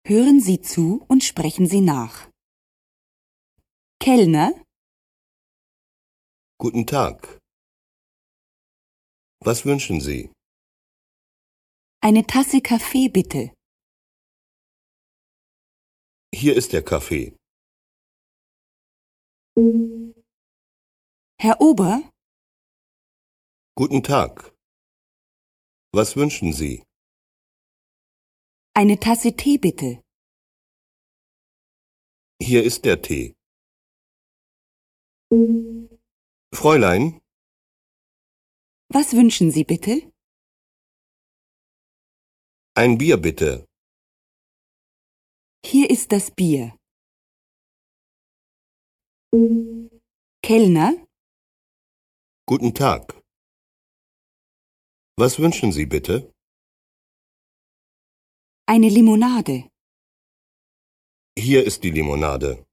Hören Sie zu und sprechen Sie nach. Kellner, Guten Tag. Was wünschen Sie? eine Tasse Kaffee bitte. Hier ist der Kaffee. Herr Ober, Guten Tag. Was wünschen Sie? eine Tasse Tee bitte. Hier ist der Tee. Fräulein, Was wünschen Sie bitte? ein Bier bitte. Hier ist das Bier. Kellner, Guten Tag. Was wünschen Sie bitte? eine Limonade. Hier ist die Limonade.